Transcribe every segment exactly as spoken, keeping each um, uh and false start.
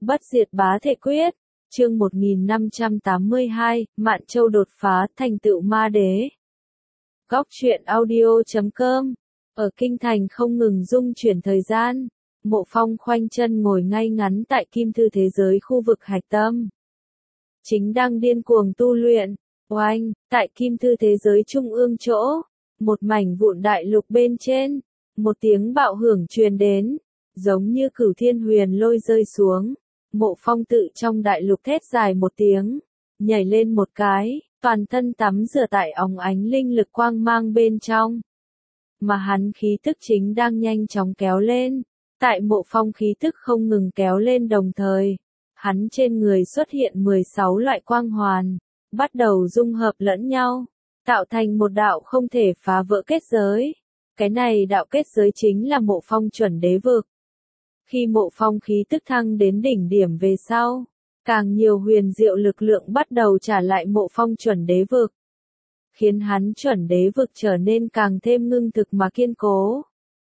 Bất diệt bá thể quyết, chương một nghìn năm trăm tám mươi hai, Mạn Châu đột phá thành tựu ma đế. Góc truyện audio chấm com. Ở kinh thành không ngừng dung chuyển thời gian, Mộ Phong khoanh chân ngồi ngay ngắn tại kim thư thế giới khu vực hạch tâm. Chính đang điên cuồng tu luyện, oanh, tại kim thư thế giới trung ương chỗ, một mảnh vụn đại lục bên trên, một tiếng bạo hưởng truyền đến, giống như cửu thiên huyền lôi rơi xuống. Mộ Phong tự trong đại lục thét dài một tiếng, nhảy lên một cái, toàn thân tắm rửa tại óng ánh linh lực quang mang bên trong. Mà hắn khí tức chính đang nhanh chóng kéo lên, tại Mộ Phong khí tức không ngừng kéo lên đồng thời, hắn trên người xuất hiện mười sáu loại quang hoàn, bắt đầu dung hợp lẫn nhau, tạo thành một đạo không thể phá vỡ kết giới. Cái này đạo kết giới chính là Mộ Phong chuẩn đế vực. Khi Mộ Phong khí tức thăng đến đỉnh điểm về sau, càng nhiều huyền diệu lực lượng bắt đầu trả lại Mộ Phong chuẩn đế vực, khiến hắn chuẩn đế vực trở nên càng thêm ngưng thực mà kiên cố.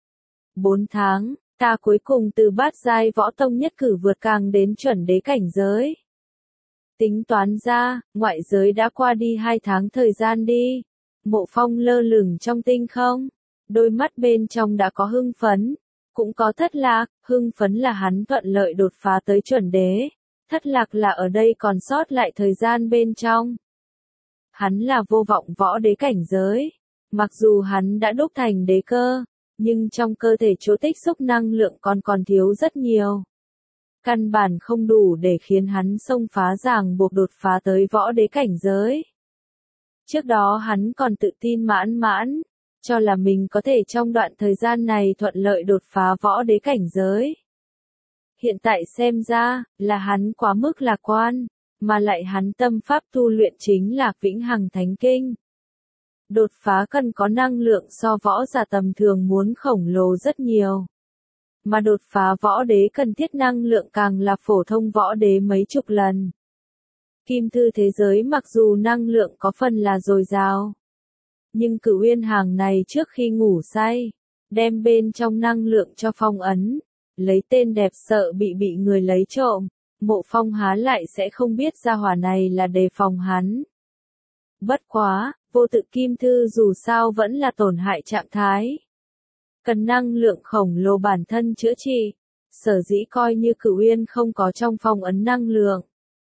Bốn tháng, ta cuối cùng từ bát giai võ tông nhất cử vượt càng đến chuẩn đế cảnh giới. Tính toán ra, ngoại giới đã qua đi hai tháng thời gian đi. Mộ Phong lơ lửng trong tinh không, đôi mắt bên trong đã có hưng phấn, cũng có thất lạc. Hưng phấn là hắn thuận lợi đột phá tới chuẩn đế, thất lạc là ở đây còn sót lại thời gian bên trong. Hắn là vô vọng võ đế cảnh giới, mặc dù hắn đã đúc thành đế cơ, nhưng trong cơ thể chỗ tích xúc năng lượng còn còn thiếu rất nhiều. Căn bản không đủ để khiến hắn xông phá ràng buộc đột phá tới võ đế cảnh giới. Trước đó hắn còn tự tin mãn mãn, cho là mình có thể trong đoạn thời gian này thuận lợi đột phá võ đế cảnh giới. Hiện tại xem ra, là hắn quá mức lạc quan, mà lại hắn tâm pháp tu luyện chính là Vĩnh Hằng Thánh Kinh. Đột phá cần có năng lượng so võ giả tầm thường muốn khổng lồ rất nhiều. Mà đột phá võ đế cần thiết năng lượng càng là phổ thông võ đế mấy chục lần. Kim thư thế giới mặc dù năng lượng có phần là dồi dào, nhưng Cửu Uyên Hàng này trước khi ngủ say, đem bên trong năng lượng cho phong ấn, lấy tên đẹp sợ bị bị người lấy trộm. Mộ Phong há lại sẽ không biết ra hỏa này là đề phòng hắn. Bất quá, vô tự kim thư dù sao vẫn là tổn hại trạng thái, cần năng lượng khổng lồ bản thân chữa trị, sở dĩ coi như Cửu Uyên không có trong phong ấn năng lượng,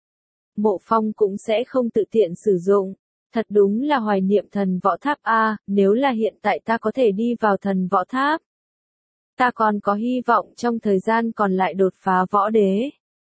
Mộ Phong cũng sẽ không tự tiện sử dụng. Thật đúng là hoài niệm thần võ tháp a, nếu là hiện tại ta có thể đi vào thần võ tháp, ta còn có hy vọng trong thời gian còn lại đột phá võ đế.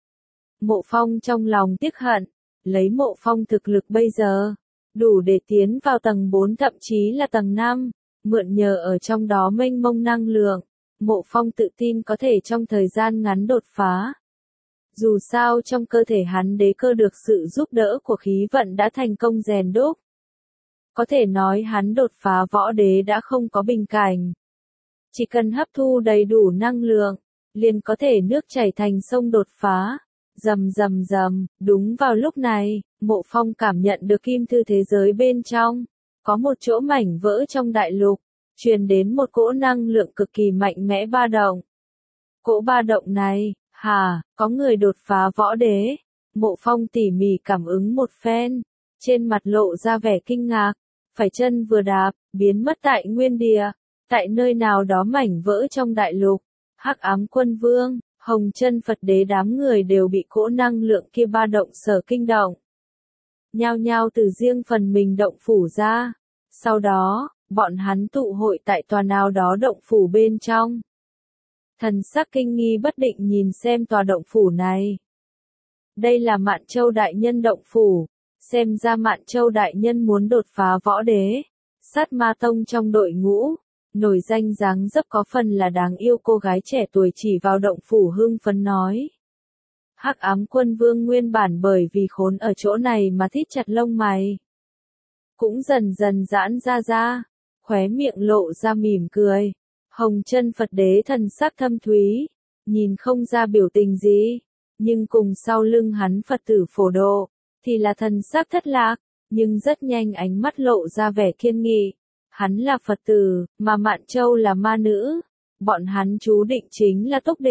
Mộ Phong trong lòng tiếc hận, lấy Mộ Phong thực lực bây giờ, đủ để tiến vào tầng bốn thậm chí là tầng năm, mượn nhờ ở trong đó mênh mông năng lượng, Mộ Phong tự tin có thể trong thời gian ngắn đột phá. Dù sao trong cơ thể hắn đế cơ được sự giúp đỡ của khí vận đã thành công rèn đúc. Có thể nói hắn đột phá võ đế đã không có bình cảnh. Chỉ cần hấp thu đầy đủ năng lượng, liền có thể nước chảy thành sông đột phá. Rầm rầm rầm, đúng vào lúc này, Mộ Phong cảm nhận được kim thư thế giới bên trong. Có một chỗ mảnh vỡ trong đại lục, truyền đến một cỗ năng lượng cực kỳ mạnh mẽ ba động. Cỗ ba động này, hà, có người đột phá võ đế. Mộ Phong tỉ mỉ cảm ứng một phen, trên mặt lộ ra vẻ kinh ngạc, phải chân vừa đạp, biến mất tại nguyên địa, tại nơi nào đó mảnh vỡ trong đại lục. Hắc Ám Quân Vương, Hồng Chân Phật Đế đám người đều bị cỗ năng lượng kia ba động sở kinh động. Nhao nhao từ riêng phần mình động phủ ra. Sau đó, bọn hắn tụ hội tại tòa nào đó động phủ bên trong. Thần sắc kinh nghi bất định nhìn xem tòa động phủ này. Đây là Mạn Châu Đại Nhân động phủ, xem ra Mạn Châu Đại Nhân muốn đột phá võ đế. Sát Ma Tông trong đội ngũ, nổi danh dáng dấp có phần là đáng yêu cô gái trẻ tuổi chỉ vào động phủ hưng phấn nói. Hắc Ám Quân Vương nguyên bản bởi vì khốn ở chỗ này mà thít chặt lông mày, cũng dần dần giãn ra ra, khóe miệng lộ ra mỉm cười. Hồng Chân Phật Đế thần sắc thâm thúy, nhìn không ra biểu tình gì, nhưng cùng sau lưng hắn Phật tử Phổ Độ, thì là thần sắc thất lạc, nhưng rất nhanh ánh mắt lộ ra vẻ kiên nghị. Hắn là Phật tử, mà Mạn Châu là ma nữ, bọn hắn chú định chính là túc địch,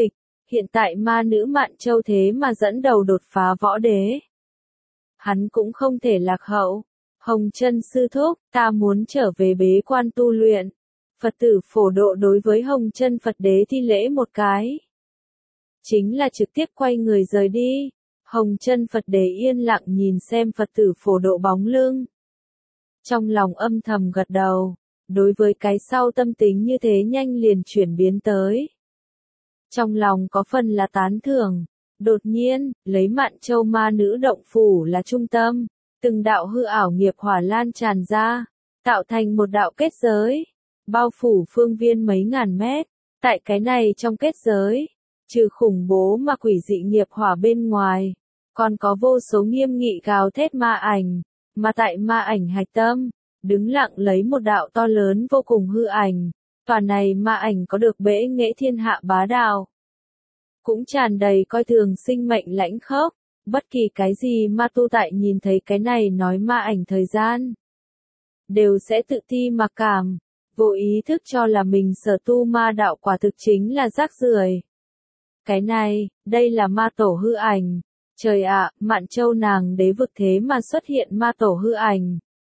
Hiện tại ma nữ Mạn Châu thế mà dẫn đầu đột phá võ đế. Hắn cũng không thể lạc hậu. Hồng Chân sư thúc, ta muốn trở về bế quan tu luyện. Phật tử Phổ Độ đối với Hồng Chân Phật đế thi lễ một cái. Chính là trực tiếp quay người rời đi. Hồng Chân Phật đế yên lặng nhìn xem Phật tử Phổ Độ bóng lưng. Trong lòng âm thầm gật đầu. Đối với cái sau tâm tính như thế nhanh liền chuyển biến tới. Trong lòng có phần là tán thưởng. Đột nhiên, lấy Mạn Châu ma nữ động phủ là trung tâm. Từng đạo hư ảo nghiệp hỏa lan tràn ra. Tạo thành một đạo kết giới. Bao phủ phương viên mấy ngàn mét. Tại cái này trong kết giới. Trừ khủng bố mà quỷ dị nghiệp hỏa bên ngoài. Còn có vô số nghiêm nghị gào thét ma ảnh. Mà tại ma ảnh hạch tâm. Đứng lặng lấy một đạo to lớn vô cùng hư ảnh. Tòa này ma ảnh có được bẽ nghệ thiên hạ bá đạo. Cũng tràn đầy coi thường sinh mệnh lãnh khốc. Bất kỳ cái gì ma tu tại nhìn thấy cái này nói ma ảnh thời gian. Đều sẽ tự ti mặc cảm. Vô ý thức cho là mình sở tu ma đạo quả thực chính là rác rưởi. Cái này, đây là ma tổ hư ảnh. Trời ạ, Mạn Châu nàng đế vực thế mà xuất hiện ma tổ hư ảnh.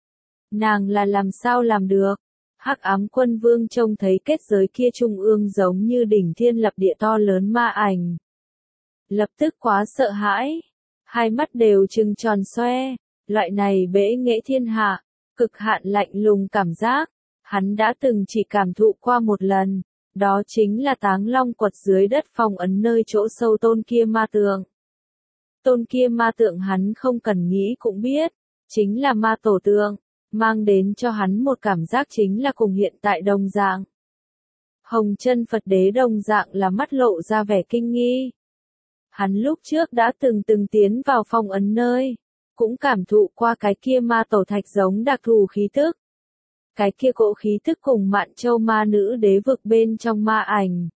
Nàng là làm sao làm được? Hắc Ám Quân Vương trông thấy kết giới kia trung ương giống như đỉnh thiên lập địa to lớn ma ảnh. Lập tức quá sợ hãi. Hai mắt đều trừng tròn xoe. Loại này bẽ nghệ thiên hạ. Cực hạn lạnh lùng cảm giác. Hắn đã từng chỉ cảm thụ qua một lần. Đó chính là Táng Long quật dưới đất phong ấn nơi chỗ sâu tôn kia ma tượng. Tôn kia ma tượng hắn không cần nghĩ cũng biết. Chính là ma tổ tượng. Mang đến cho hắn một cảm giác chính là cùng hiện tại đồng dạng. Hồng Chân Phật đế đồng dạng là mắt lộ ra vẻ kinh nghi. Hắn lúc trước đã từng từng tiến vào phong ấn nơi. Cũng cảm thụ qua cái kia ma tổ thạch giống đặc thù khí tức. Cái kia cỗ khí thức cùng Mạn Châu ma nữ đế vực bên trong ma ảnh.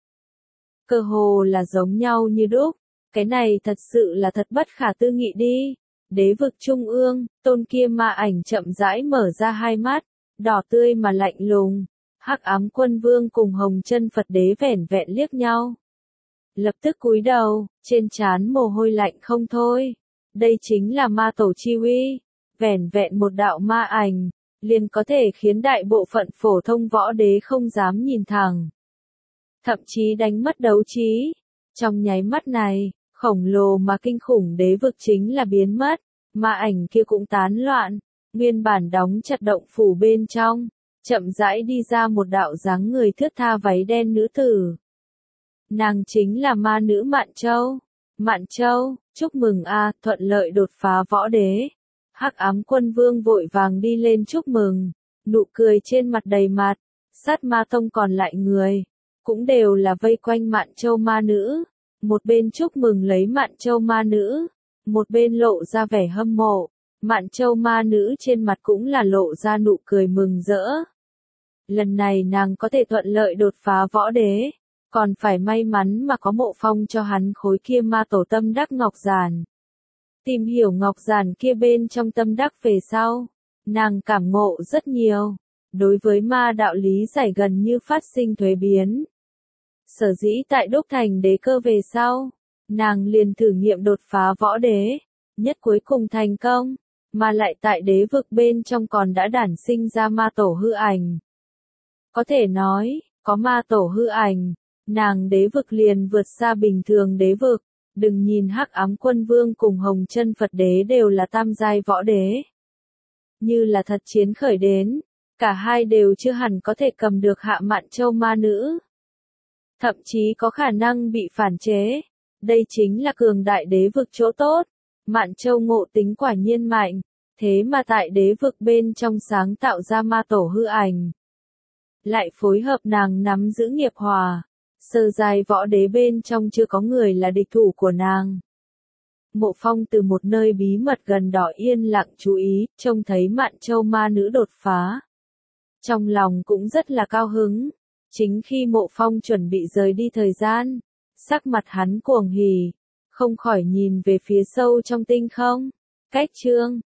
Cơ hồ là giống nhau như đúc. Cái này thật sự là thật bất khả tư nghị đi. Đế vực trung ương, tôn kia ma ảnh chậm rãi mở ra hai mắt. Đỏ tươi mà lạnh lùng. Hắc Ám Quân Vương cùng Hồng Chân Phật đế vẻn vẹn liếc nhau. Lập tức cúi đầu, trên trán mồ hôi lạnh không thôi. Đây chính là ma tổ chi uy. Vẻn vẹn một đạo ma ảnh. Liền có thể khiến đại bộ phận phổ thông võ đế không dám nhìn thẳng. Thậm chí đánh mất đấu trí. Trong nháy mắt này, khổng lồ mà kinh khủng đế vực chính là biến mất. Ma ảnh kia cũng tán loạn. Nguyên bản đóng chặt động phủ bên trong. Chậm rãi đi ra một đạo dáng người thướt tha váy đen nữ tử. Nàng chính là ma nữ Mạn Châu. Mạn Châu, chúc mừng a, thuận lợi đột phá võ đế. Hắc Ám Quân Vương vội vàng đi lên chúc mừng, nụ cười trên mặt đầy mặt, sát ma tông còn lại người, cũng đều là vây quanh Mạn Châu ma nữ, một bên chúc mừng lấy Mạn Châu ma nữ, một bên lộ ra vẻ hâm mộ, Mạn Châu ma nữ trên mặt cũng là lộ ra nụ cười mừng rỡ. Lần này nàng có thể thuận lợi đột phá võ đế, còn phải may mắn mà có Mộ Phong cho hắn khối kia ma tổ tâm đắc ngọc giản. Tìm hiểu ngọc giản kia bên trong tâm đắc về sau, nàng cảm ngộ rất nhiều, đối với ma đạo lý giải gần như phát sinh thuế biến. Sở dĩ tại đúc thành đế cơ về sau, nàng liền thử nghiệm đột phá võ đế, nhất cuối cùng thành công, mà lại tại đế vực bên trong còn đã đản sinh ra ma tổ hư ảnh. Có thể nói, có ma tổ hư ảnh, nàng đế vực liền vượt xa bình thường đế vực. Đừng nhìn Hắc Ám Quân Vương cùng Hồng Chân Phật đế đều là tam giai võ đế. Như là thật chiến khởi đến, cả hai đều chưa hẳn có thể cầm được hạ Mạn Châu ma nữ. Thậm chí có khả năng bị phản chế. Đây chính là cường đại đế vực chỗ tốt. Mạn Châu ngộ tính quả nhiên mạnh, thế mà tại đế vực bên trong sáng tạo ra ma tổ hư ảnh. Lại phối hợp nàng nắm giữ nghiệp hòa. Sơ giai võ đế bên trong chưa có người là địch thủ của nàng. Mộ Phong từ một nơi bí mật gần đó yên lặng chú ý, trông thấy Mạn Châu ma nữ đột phá. Trong lòng cũng rất là cao hứng. Chính khi Mộ Phong chuẩn bị rời đi thời gian, sắc mặt hắn cuồng hỉ, không khỏi nhìn về phía sâu trong tinh không. Cách chương